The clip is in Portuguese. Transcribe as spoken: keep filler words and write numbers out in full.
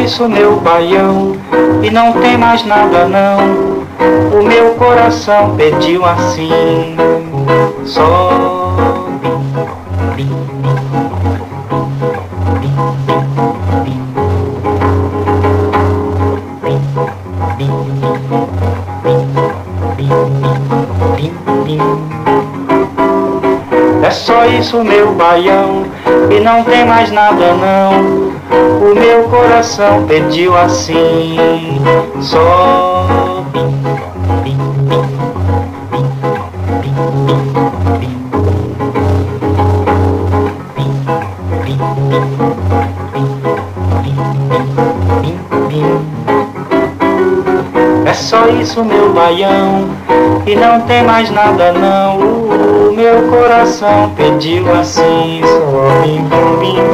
isso, meu baião, e não tem mais nada não. O meu coração pediu assim, só bim, bim, é só isso, meu baião, e não tem mais nada não. O meu coração pediu assim, só bim, bim, bim, bim, bim, bim, bim. É só isso, meu baião, e não tem mais nada não. O meu coração pediu assim, só bim, bim, bim.